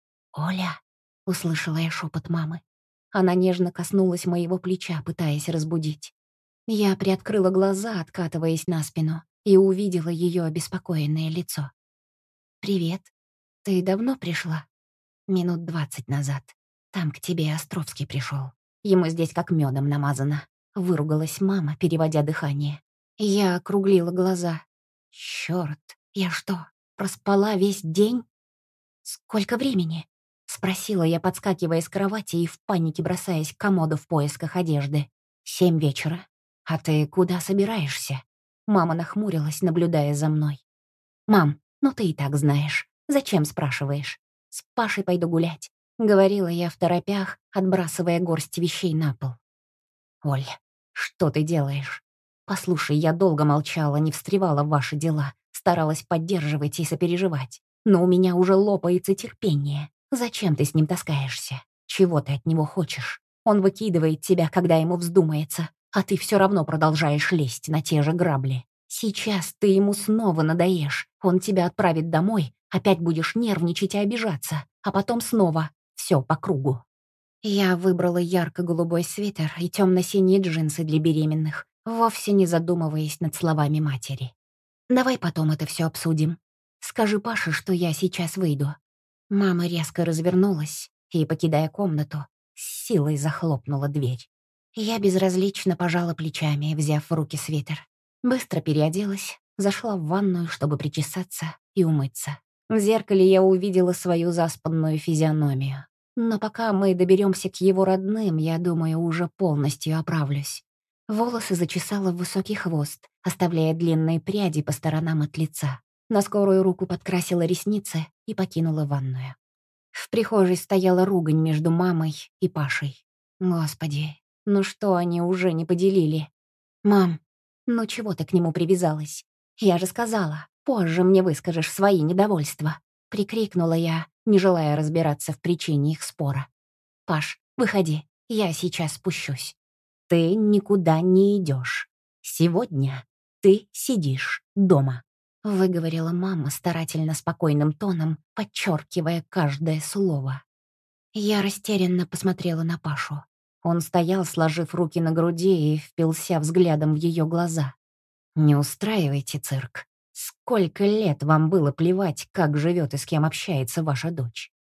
«Оля!» — услышала я шепот мамы. Она нежно коснулась моего плеча, пытаясь разбудить. Я приоткрыла глаза, откатываясь на спину, и увидела ее обеспокоенное лицо. «Привет. Ты давно пришла?» «Минут двадцать назад. Там к тебе Островский пришел. Ему здесь как медом намазано», — выругалась мама, переводя дыхание. Я округлила глаза. «Чёрт, я что, проспала весь день?» «Сколько времени?» — спросила я, подскакивая с кровати и в панике бросаясь к комоду в поисках одежды. «Семь вечера. А ты куда собираешься?» Мама нахмурилась, наблюдая за мной. «Мам, ну ты и так знаешь. Зачем спрашиваешь? С Пашей пойду гулять», — говорила я в торопях, отбрасывая горсть вещей на пол. «Оль, что ты делаешь? Послушай, я долго молчала, не встревала в ваши дела, старалась поддерживать и сопереживать. Но у меня уже лопается терпение. Зачем ты с ним таскаешься? Чего ты от него хочешь? Он выкидывает тебя, когда ему вздумается, а ты все равно продолжаешь лезть на те же грабли. Сейчас ты ему снова надоешь. Он тебя отправит домой, опять будешь нервничать и обижаться, а потом снова все по кругу». Я выбрала ярко-голубой свитер и темно-синие джинсы для беременных, вовсе не задумываясь над словами матери. «Давай потом это все обсудим. Скажи Паше, что я сейчас выйду». Мама резко развернулась и, покидая комнату, с силой захлопнула дверь. Я безразлично пожала плечами, взяв в руки свитер. Быстро переоделась, зашла в ванную, чтобы причесаться и умыться. В зеркале я увидела свою заспанную физиономию. Но пока мы доберемся к его родным, я думаю, уже полностью оправлюсь. Волосы зачесала в высокий хвост, оставляя длинные пряди по сторонам от лица. На скорую руку подкрасила ресницы и покинула ванную. В прихожей стояла ругань между мамой и Пашей. Господи, ну что они уже не поделили? «Мам, ну чего ты к нему привязалась? Я же сказала, позже мне выскажешь свои недовольства», — прикрикнула я, не желая разбираться в причине их спора. «Паш, выходи, я сейчас спущусь». «Ты никуда не идешь. Сегодня ты сидишь дома», — выговорила мама старательно спокойным тоном, подчеркивая каждое слово. Я растерянно посмотрела на Пашу. Он стоял, сложив руки на груди, и впился взглядом в ее глаза. «Не устраивайте цирк. Сколько лет вам было плевать, как живет и с кем общается ваша дочь?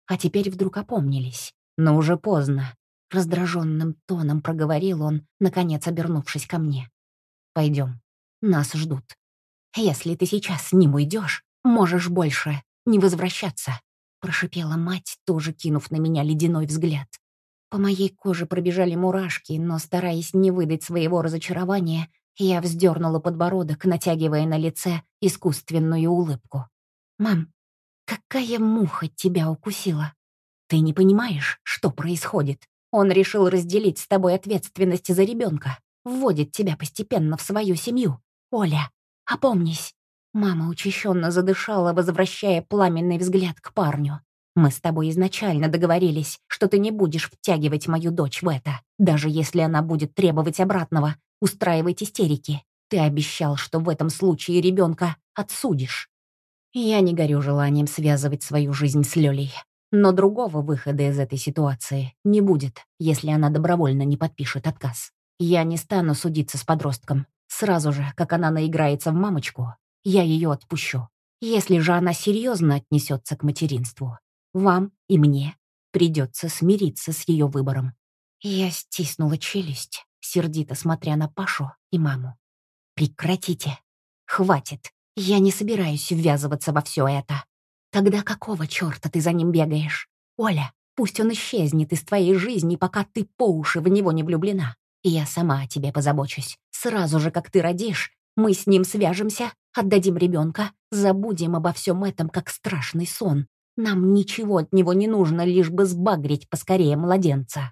а теперь вдруг опомнились. Но уже поздно. Раздраженным тоном проговорил он, наконец обернувшись ко мне. «Пойдем. Нас ждут. Если ты сейчас с ним уйдешь, можешь больше не возвращаться», прошипела мать, тоже кинув на меня ледяной взгляд. По моей коже пробежали мурашки, но, стараясь не выдать своего разочарования, я вздернула подбородок, натягивая на лице искусственную улыбку. «Мам, какая муха тебя укусила? Ты не понимаешь, что происходит? Он решил разделить с тобой ответственность за ребенка, вводит тебя постепенно в свою семью. Оля, опомнись!» Мама учащенно задышала, возвращая пламенный взгляд к парню. «Мы с тобой изначально договорились, что ты не будешь втягивать мою дочь в это, даже если она будет требовать обратного, устраивать истерики. Ты обещал, что в этом случае ребенка отсудишь». Я не горю желанием связывать свою жизнь с Лёлей. Но другого выхода из этой ситуации не будет, если она добровольно не подпишет отказ. Я не стану судиться с подростком. Сразу же, как она наиграется в мамочку, я ее отпущу. Если же она серьезно отнесется к материнству, вам и мне придется смириться с ее выбором. Я стиснула челюсть, сердито смотря на Пашу и маму. «Прекратите. Хватит. Я не собираюсь ввязываться во все это. Тогда какого черта ты за ним бегаешь? Оля, пусть он исчезнет из твоей жизни, пока ты по уши в него не влюблена. И я сама о тебе позабочусь. Сразу же, как ты родишь, мы с ним свяжемся, отдадим ребенка, забудем обо всем этом, как страшный сон. Нам ничего от него не нужно, лишь бы сбагрить поскорее младенца».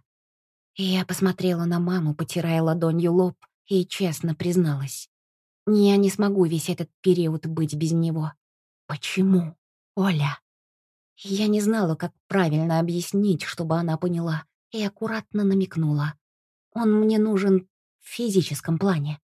Я посмотрела на маму, потирая ладонью лоб, и честно призналась. Я не смогу весь этот период быть без него. «Почему, Оля?» Я не знала, как правильно объяснить, чтобы она поняла, и аккуратно намекнула. «Он мне нужен в физическом плане».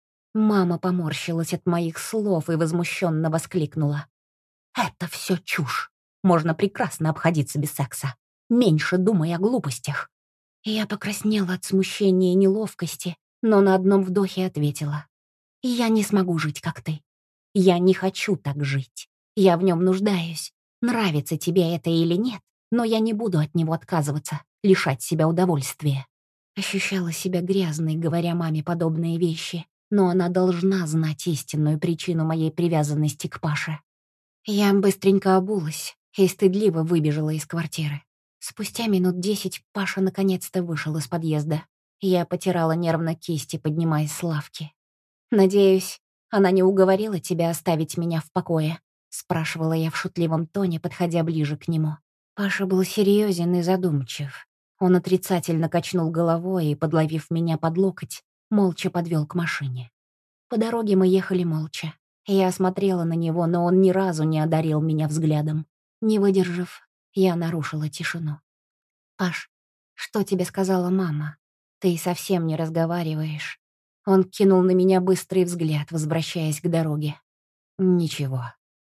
Мама поморщилась от моих слов и возмущенно воскликнула. «Это все чушь. Можно прекрасно обходиться без секса. Меньше думай о глупостях». Я покраснела от смущения и неловкости, но на одном вдохе ответила. «Я не смогу жить, как ты. Я не хочу так жить. Я в нем нуждаюсь. Нравится тебе это или нет, но я не буду от него отказываться, лишать себя удовольствия». Ощущала себя грязной, говоря маме подобные вещи, но она должна знать истинную причину моей привязанности к Паше. Я быстренько обулась и стыдливо выбежала из квартиры. Спустя минут десять Паша наконец-то вышел из подъезда. Я потирала нервно кисти, поднимаясь с лавки. «Надеюсь, она не уговорила тебя оставить меня в покое?» — спрашивала я в шутливом тоне, подходя ближе к нему. Паша был серьезен и задумчив. Он отрицательно качнул головой и, подловив меня под локоть, молча подвел к машине. По дороге мы ехали молча. Я смотрела на него, но он ни разу не одарил меня взглядом. Не выдержав, я нарушила тишину. «Паш, что тебе сказала мама? Ты совсем не разговариваешь». Он кинул на меня быстрый взгляд, возвращаясь к дороге. «Ничего,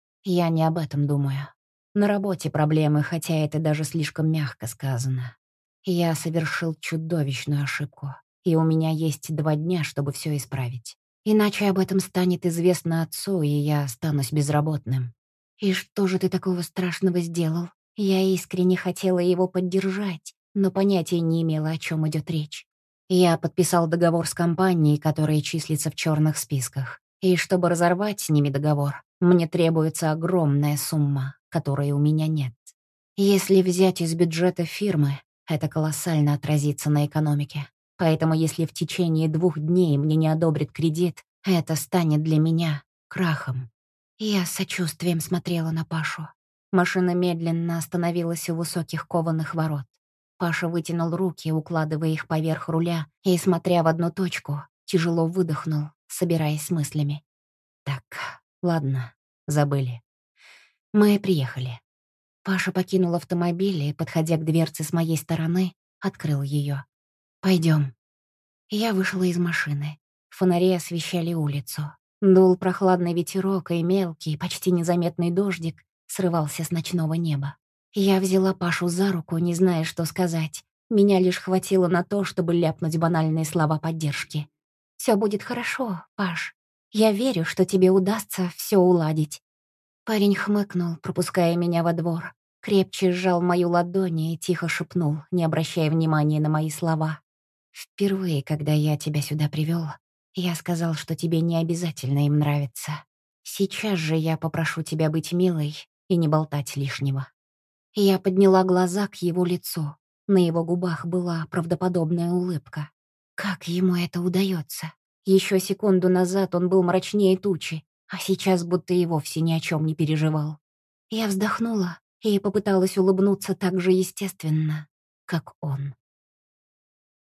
я не об этом думаю. На работе проблемы, хотя это даже слишком мягко сказано. Я совершил чудовищную ошибку, и у меня есть два дня, чтобы все исправить. Иначе об этом станет известно отцу, и я останусь безработным». «И что же ты такого страшного сделал?» Я искренне хотела его поддержать, но понятия не имела, о чем идет речь. Я подписал договор с компанией, которая числится в черных списках. И чтобы разорвать с ними договор, мне требуется огромная сумма, которой у меня нет. Если взять из бюджета фирмы, это колоссально отразится на экономике. Поэтому если в течение двух дней мне не одобрят кредит, это станет для меня крахом. Я с сочувствием смотрела на Пашу. Машина медленно остановилась у высоких кованых ворот. Паша вытянул руки, укладывая их поверх руля, и, смотря в одну точку, тяжело выдохнул, собираясь с мыслями. «Так, ладно, забыли. Мы приехали». Паша покинул автомобиль и, подходя к дверце с моей стороны, открыл ее. «Пойдем». Я вышла из машины. Фонари освещали улицу. Дул прохладный ветерок, и мелкий, почти незаметный дождик срывался с ночного неба. Я взяла Пашу за руку, не зная, что сказать. Меня лишь хватило на то, чтобы ляпнуть банальные слова поддержки. «Все будет хорошо, Паш. Я верю, что тебе удастся все уладить». Парень хмыкнул, пропуская меня во двор. Крепче сжал мою ладонь и тихо шепнул, не обращая внимания на мои слова. «Впервые, когда я тебя сюда привел, я сказал, что тебе не обязательно им нравиться. Сейчас же я попрошу тебя быть милой и не болтать лишнего». Я подняла глаза к его лицу. На его губах была правдоподобная улыбка. Как ему это удается? Еще секунду назад он был мрачнее тучи, а сейчас будто и вовсе ни о чем не переживал. Я вздохнула и попыталась улыбнуться так же естественно, как он.